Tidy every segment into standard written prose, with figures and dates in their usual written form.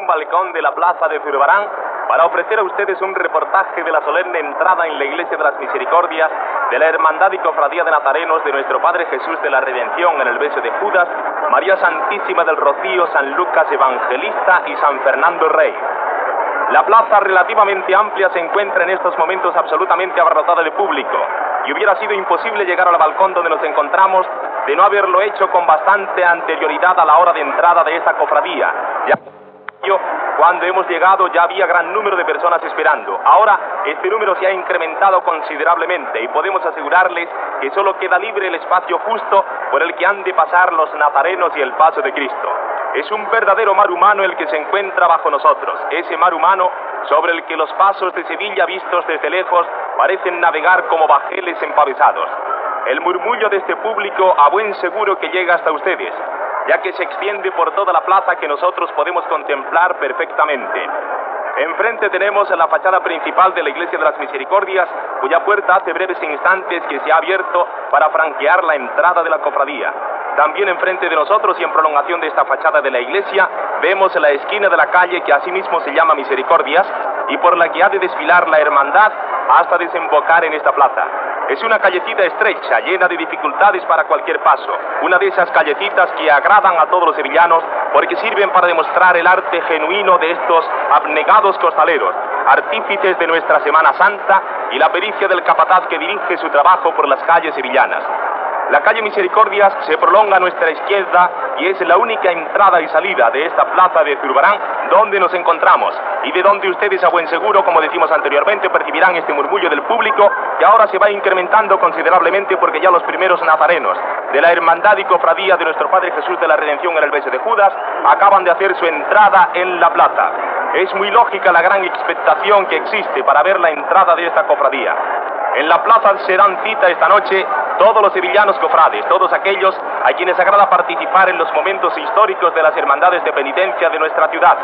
un balcón de la plaza de Zurbarán para ofrecer a ustedes un reportaje de la solemne entrada en la Iglesia de las Misericordias de la Hermandad y Cofradía de Nazarenos de nuestro Padre Jesús de la Redención en el Beso de Judas, María Santísima del Rocío, San Lucas Evangelista y San Fernando Rey. La plaza, relativamente amplia, se encuentra en estos momentos absolutamente abarrotada de público, y hubiera sido imposible llegar al balcón donde nos encontramos de no haberlo hecho con bastante anterioridad a la hora de entrada de esta cofradía. Cuando hemos llegado ya había gran número de personas esperando. Ahora este número se ha incrementado considerablemente y podemos asegurarles que solo queda libre el espacio justo por el que han de pasar los nazarenos y el paso de Cristo. Es un verdadero mar humano el que se encuentra bajo nosotros, ese mar humano sobre el que los pasos de Sevilla vistos desde lejos parecen navegar como bajeles empavesados. El murmullo de este público a buen seguro que llega hasta ustedes, ya que se extiende por toda la plaza que nosotros podemos contemplar perfectamente. Enfrente tenemos la fachada principal de la Iglesia de las Misericordias, cuya puerta hace breves instantes que se ha abierto para franquear la entrada de la cofradía. También enfrente de nosotros y en prolongación de esta fachada de la iglesia, vemos la esquina de la calle que asimismo se llama Misericordias y por la que ha de desfilar la hermandad hasta desembocar en esta plaza. Es una callecita estrecha, llena de dificultades para cualquier paso. Una de esas callecitas que agradan a todos los sevillanos porque sirven para demostrar el arte genuino de estos abnegados costaleros, artífices de nuestra Semana Santa y la pericia del capataz que dirige su trabajo por las calles sevillanas. La calle Misericordias se prolonga a nuestra izquierda y es la única entrada y salida de esta plaza de Zurbarán donde nos encontramos y de donde ustedes a buen seguro, como decimos anteriormente, percibirán este murmullo del público que ahora se va incrementando considerablemente porque ya los primeros nazarenos de la Hermandad y Cofradía de nuestro Padre Jesús de la Redención en el Beso de Judas acaban de hacer su entrada en la plaza. Es muy lógica la gran expectación que existe para ver la entrada de esta cofradía. En la plaza se dan cita esta noche todos los sevillanos cofrades, todos aquellos a quienes agrada participar en los momentos históricos de las hermandades de penitencia de nuestra ciudad.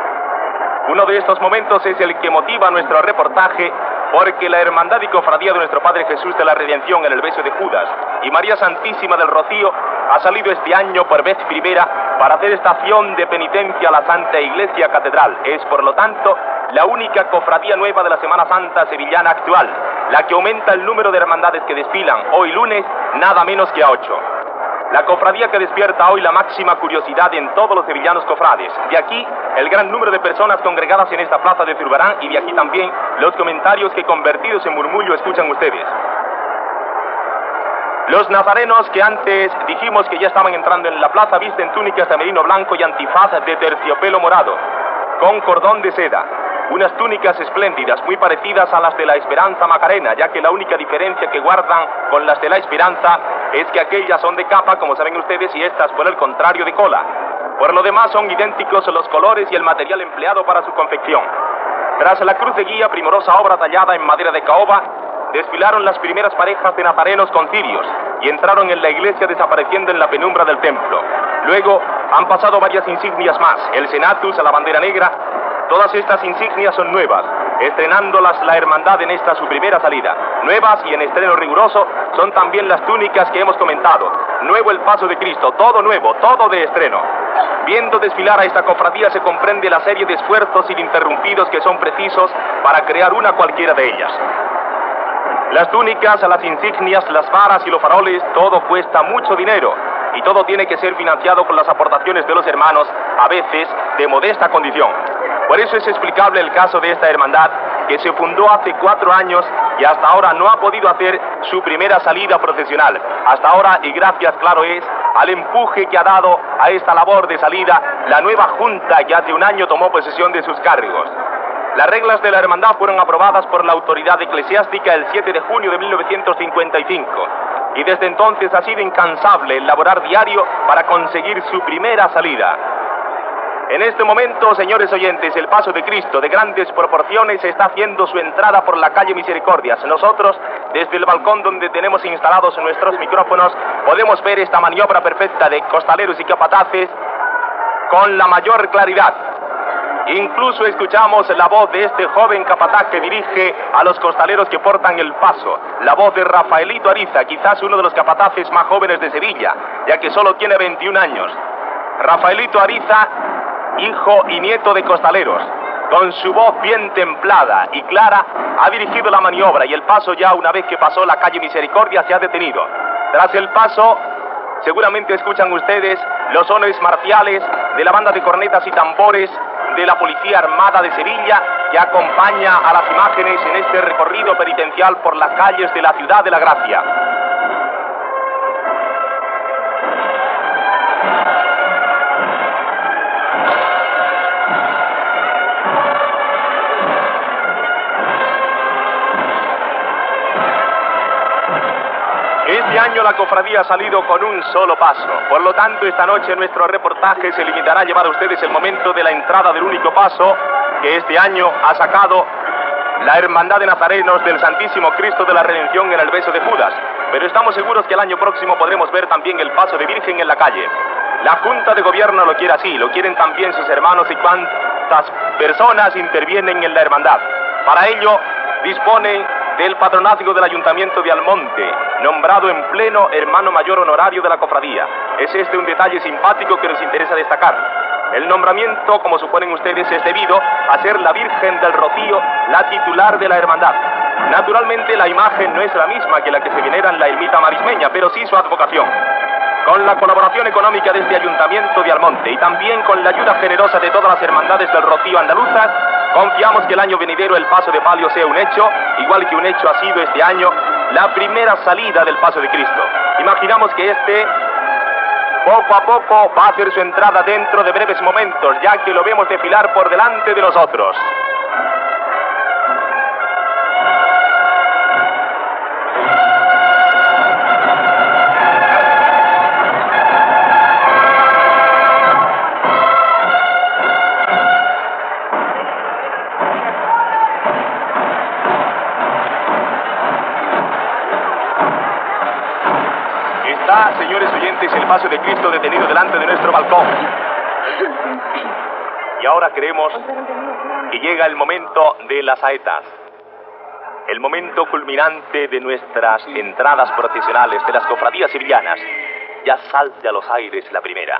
Uno de estos momentos es el que motiva nuestro reportaje, porque la Hermandad y Cofradía de nuestro Padre Jesús de la Redención en el Beso de Judas y María Santísima del Rocío ha salido este año por vez primera para hacer estación de penitencia a la Santa Iglesia Catedral. Es, por lo tanto, la única cofradía nueva de la Semana Santa sevillana actual, la que aumenta el número de hermandades que desfilan hoy lunes nada menos que a 8. La cofradía que despierta hoy la máxima curiosidad en todos los sevillanos cofrades. De aquí el gran número de personas congregadas en esta plaza de Zurbarán y de aquí también los comentarios que convertidos en murmullo escuchan ustedes. Los nazarenos que antes dijimos que ya estaban entrando en la plaza visten túnicas de merino blanco y antifaz de terciopelo morado, con cordón de seda. Unas túnicas espléndidas, muy parecidas a las de la Esperanza Macarena, ya que la única diferencia que guardan con las de la Esperanza es que aquellas son de capa, como saben ustedes, y estas, por el contrario, de cola. Por lo demás, son idénticos los colores y el material empleado para su confección. Tras la cruz de guía, primorosa obra tallada en madera de caoba, desfilaron las primeras parejas de nazarenos con cirios y entraron en la iglesia desapareciendo en la penumbra del templo. Luego han pasado varias insignias más, el senatus, la bandera negra. Todas estas insignias son nuevas, estrenándolas la hermandad en esta su primera salida. Nuevas y en estreno riguroso son también las túnicas que hemos comentado. Nuevo el paso de Cristo, todo nuevo, todo de estreno. Viendo desfilar a esta cofradía se comprende la serie de esfuerzos ininterrumpidos que son precisos para crear una cualquiera de ellas. Las túnicas, las insignias, las varas y los faroles, todo cuesta mucho dinero y todo tiene que ser financiado con las aportaciones de los hermanos, a veces de modesta condición. Por eso es explicable el caso de esta hermandad, que se fundó hace 4 años y hasta ahora no ha podido hacer su primera salida procesional. Hasta ahora, y gracias, claro es, al empuje que ha dado a esta labor de salida la nueva junta que hace un año tomó posesión de sus cargos. Las reglas de la hermandad fueron aprobadas por la autoridad eclesiástica el 7 de junio de 1955 y desde entonces ha sido incansable el laborar diario para conseguir su primera salida. En este momento, señores oyentes, el paso de Cristo de grandes proporciones está haciendo su entrada por la calle Misericordias. Nosotros, desde el balcón donde tenemos instalados nuestros micrófonos, podemos ver esta maniobra perfecta de costaleros y capataces con la mayor claridad. Incluso escuchamos la voz de este joven capataz que dirige a los costaleros que portan el paso, la voz de Rafaelito Ariza, quizás uno de los capataces más jóvenes de Sevilla, ya que solo tiene 21 años. Rafaelito Ariza hijo y nieto de costaleros, con su voz bien templada y clara, ha dirigido la maniobra y el paso ya una vez que pasó la calle Misericordia se ha detenido. Tras el paso, seguramente escuchan ustedes los sones marciales de la banda de cornetas y tambores de la Policía Armada de Sevilla que acompaña a las imágenes en este recorrido penitencial por las calles de la Ciudad de la Gracia. Este año la cofradía ha salido con un solo paso, por lo tanto esta noche nuestro reportaje se limitará a llevar a ustedes el momento de la entrada del único paso que este año ha sacado la Hermandad de Nazarenos del Santísimo Cristo de la Redención en el Beso de Judas, pero estamos seguros que el año próximo podremos ver también el paso de Virgen en la calle. La Junta de Gobierno lo quiere así, lo quieren también sus hermanos y cuantas personas intervienen en la hermandad. Para ello dispone del patronazgo del Ayuntamiento de Almonte, nombrado en pleno hermano mayor honorario de la cofradía. Es este un detalle simpático que nos interesa destacar. El nombramiento, como suponen ustedes, es debido a ser la Virgen del Rocío la titular de la hermandad. Naturalmente la imagen no es la misma que la que se venera en la ermita marismeña, pero sí su advocación. Con la colaboración económica de este Ayuntamiento de Almonte y también con la ayuda generosa de todas las hermandades del Rocío andaluzas, confiamos que el año venidero el paso de palio sea un hecho, igual que un hecho ha sido este año la primera salida del paso de Cristo. Imaginamos que este, poco a poco, va a hacer su entrada dentro de breves momentos, ya que lo vemos desfilar por delante de nosotros. Señores oyentes, el paso de Cristo detenido delante de nuestro balcón. Y ahora creemos que llega el momento de las saetas, el momento culminante de nuestras entradas procesionales de las cofradías sevillanas. Ya salta a los aires la primera.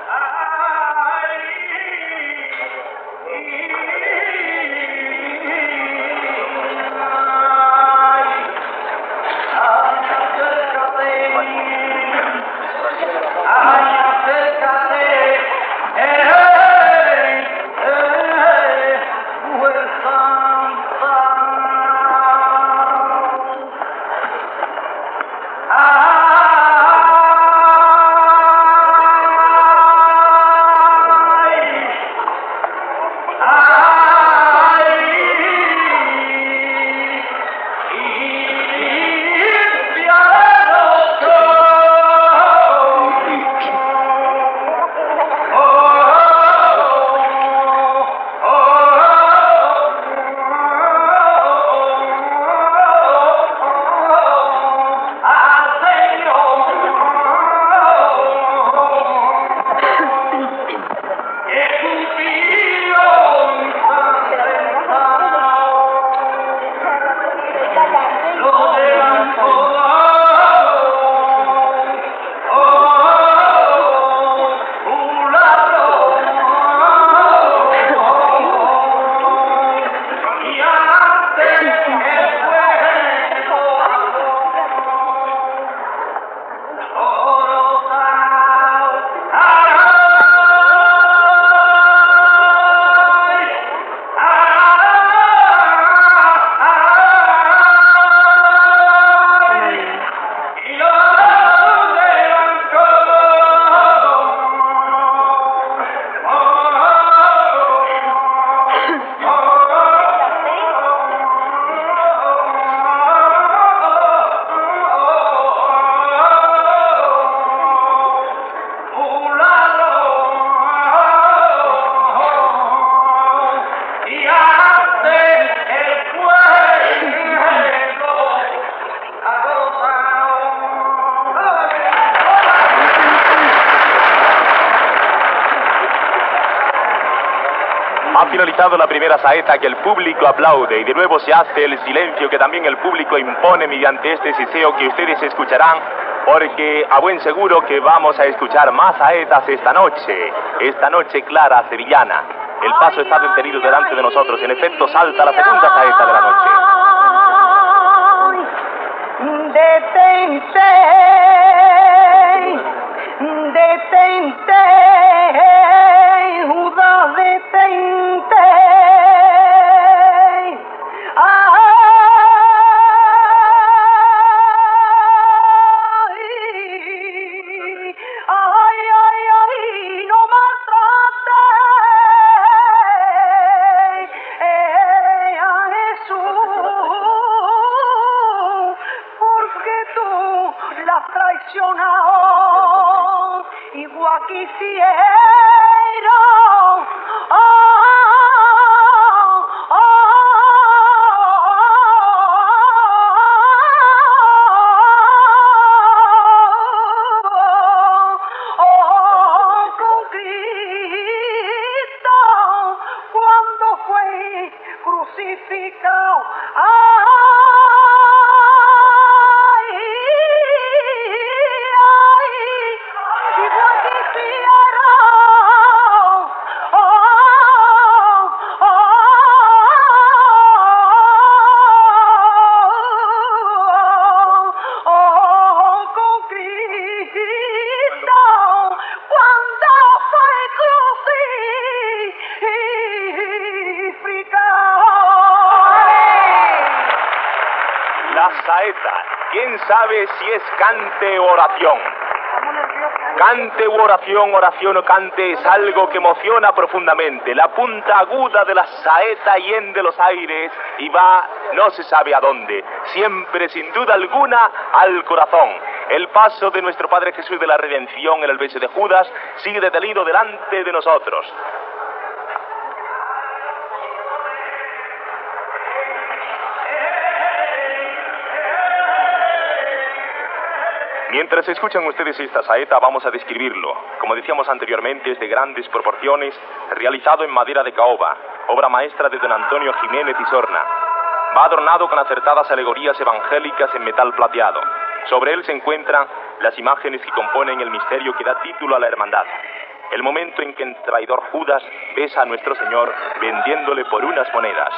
Ha finalizado la primera saeta que el público aplaude y de nuevo se hace el silencio que también el público impone mediante este siseo que ustedes escucharán, porque a buen seguro que vamos a escuchar más saetas esta noche clara sevillana. El paso está detenido delante de nosotros. En efecto, salta la segunda saeta de la noche. Detente, detente, Judas, detente. Ay, no maltrate a Jesús, porque tú la has traicionado, igual quisiera. Con Cristo cuando fue crucificado. Igual quisiera. Con Cristo cuando fue crucificado. La saeta. ¿Quién sabe si es cante o oración? Cante u oración, oración o cante es algo que emociona profundamente. La punta aguda de la saeta hiende los aires y va no se sabe a dónde. Siempre, sin duda alguna, al corazón. El paso de nuestro Padre Jesús de la Redención en el beso de Judas sigue detenido delante de nosotros. Mientras escuchan ustedes esta saeta, vamos a describirlo. Como decíamos anteriormente, es de grandes proporciones, realizado en madera de caoba, obra maestra de don Antonio Jiménez y Sorna. Va adornado con acertadas alegorías evangélicas en metal plateado. Sobre él se encuentran las imágenes que componen el misterio que da título a la hermandad. El momento en que el traidor Judas besa a nuestro Señor vendiéndole por unas monedas.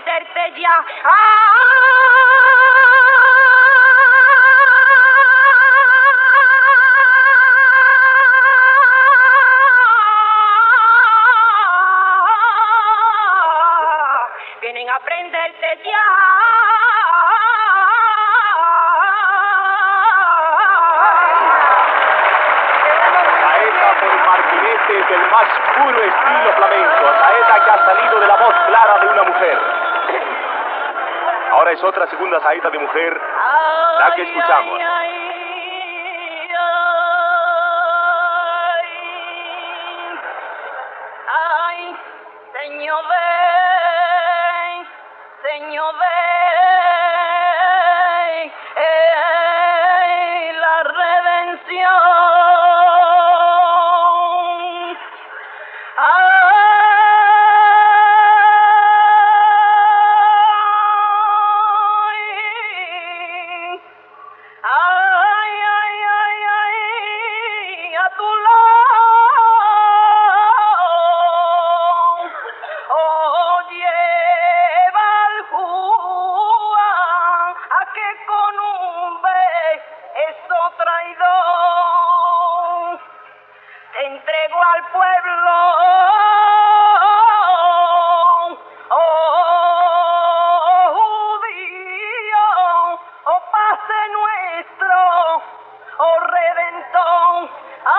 aprenderte ya. Vienen a aprenderte ya. Saeta por martinetes del más puro estilo flamenco, saeta que ha salido de la voz clara de una mujer. Ahora es otra segunda saeta de mujer, la que escuchamos. Ay, Señor, ven, Señor, ven, la redención. A tu lado, lleva al Juan a que con un beso traidor te entrego al pueblo. Judío, pase nuestro, redentor.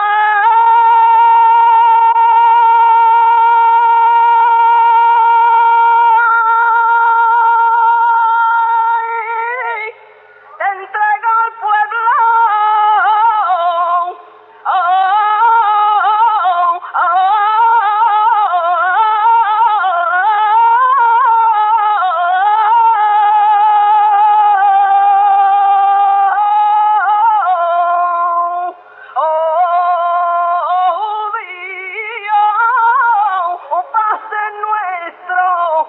Te entrego al pueblo. Pase nuestro,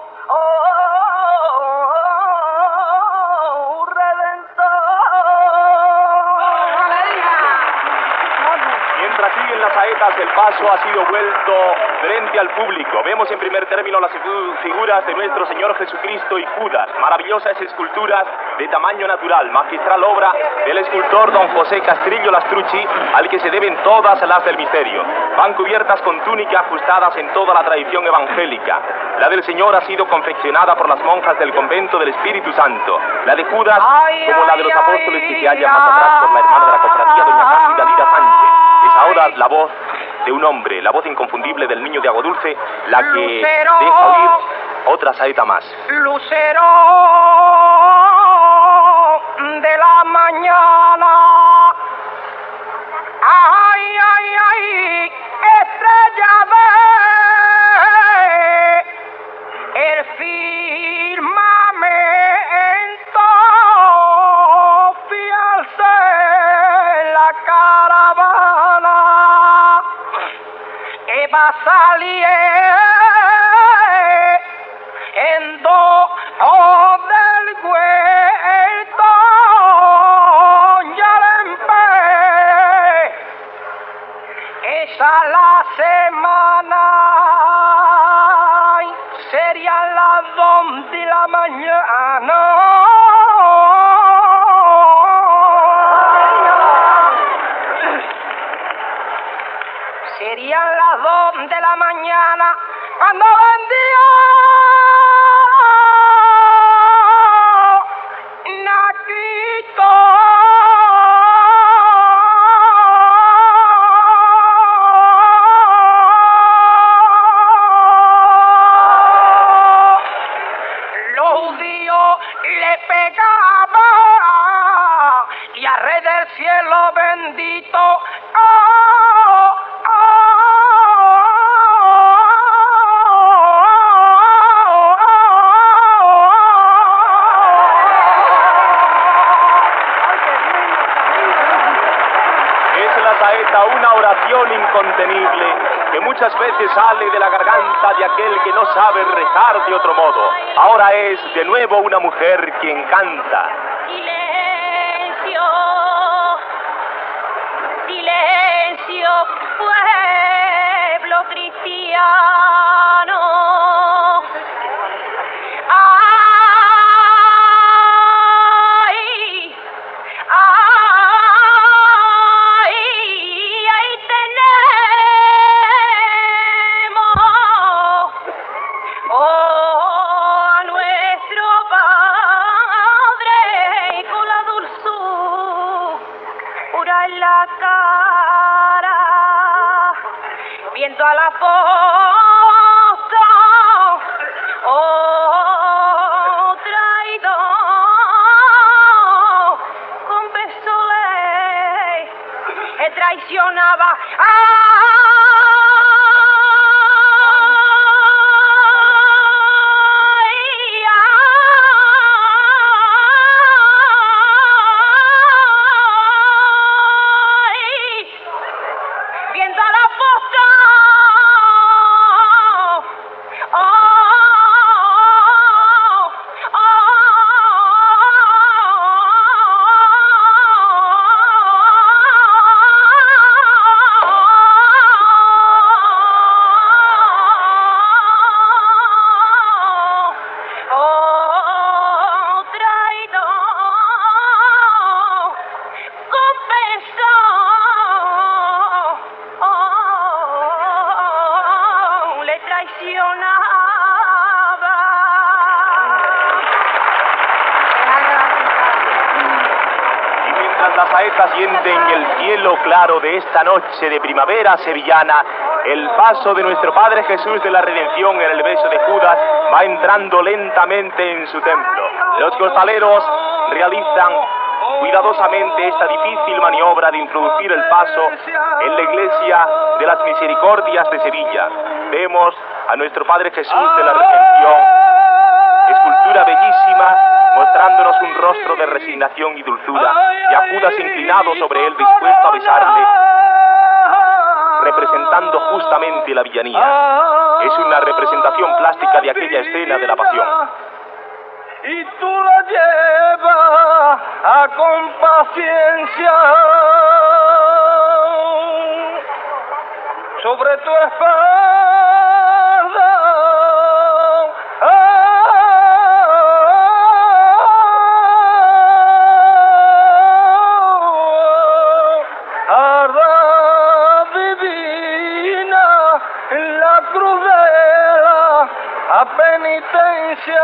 Mientras siguen las saetas, el paso ha sido vuelto frente al público. Vemos en primer término las figuras de nuestro Señor Jesucristo y Judas, maravillosas esculturas de tamaño natural, magistral obra del escultor don José Castrillo Lastrucci, al que se deben todas las del misterio. Van cubiertas con túnica ajustadas en toda la tradición evangélica. La del Señor ha sido confeccionada por las monjas del convento del Espíritu Santo. La de Judas, como la de los apóstoles que se hallan más atrás por la hermana de la cofradía, doña Cándida Lira Sánchez. Es ahora la voz de un hombre, la voz inconfundible del niño de Agua Dulce, la que deja oír otra saeta más. Lucero de la mañana, ay, ay, ay, estrella de el firmamento, fiarse la caravana que va a salir del huerto, ya esa la semana, serían las 2 de la mañana. Serían las 2 de la mañana cuando vendía Naquito. Los judíos le pegaban y a rey del cielo bendito. Una oración incontenible que muchas veces sale de la garganta de aquel que no sabe rezar de otro modo. Ahora es de nuevo una mujer quien canta. Silencio, silencio, pueblo cristiano. la cara, viendo a la foto, oh traidor, con beso le traicionaba. Las saetas sienten el cielo claro de esta noche de primavera sevillana. El paso de nuestro Padre Jesús de la Redención en el beso de Judas va entrando lentamente en su templo. Los costaleros realizan cuidadosamente esta difícil maniobra de introducir el paso en la iglesia de las Misericordias de Sevilla. Vemos a nuestro Padre Jesús de la Redención, escultura bellísima, mostrándonos un rostro de resignación y dulzura, y a Judas inclinado sobre él, dispuesto a besarle, representando justamente la villanía. Es una representación plástica de aquella escena de la pasión. Y tú la llevas con paciencia sobre tu espalda. Cruz de la penitencia.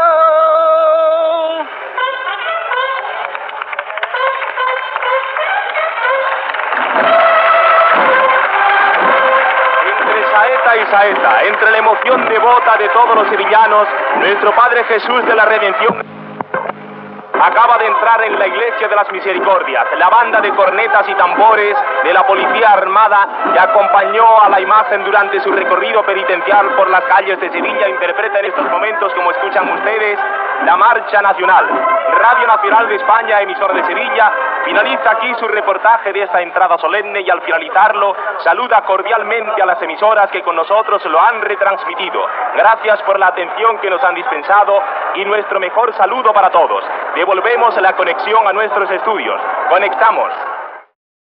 Entre saeta y saeta, entre la emoción devota de todos los sevillanos, nuestro Padre Jesús de la Redención acaba de entrar en la iglesia de las Misericordias. La banda de cornetas y tambores de la policía armada que acompañó a la imagen durante su recorrido penitencial por las calles de Sevilla interpreta en estos momentos, como escuchan ustedes, la marcha nacional. Radio Nacional de España, emisora de Sevilla, finaliza aquí su reportaje de esta entrada solemne y al finalizarlo saluda cordialmente a las emisoras que con nosotros lo han retransmitido. Gracias por la atención que nos han dispensado y nuestro mejor saludo para todos. Devolvemos la conexión a nuestros estudios. Conectamos.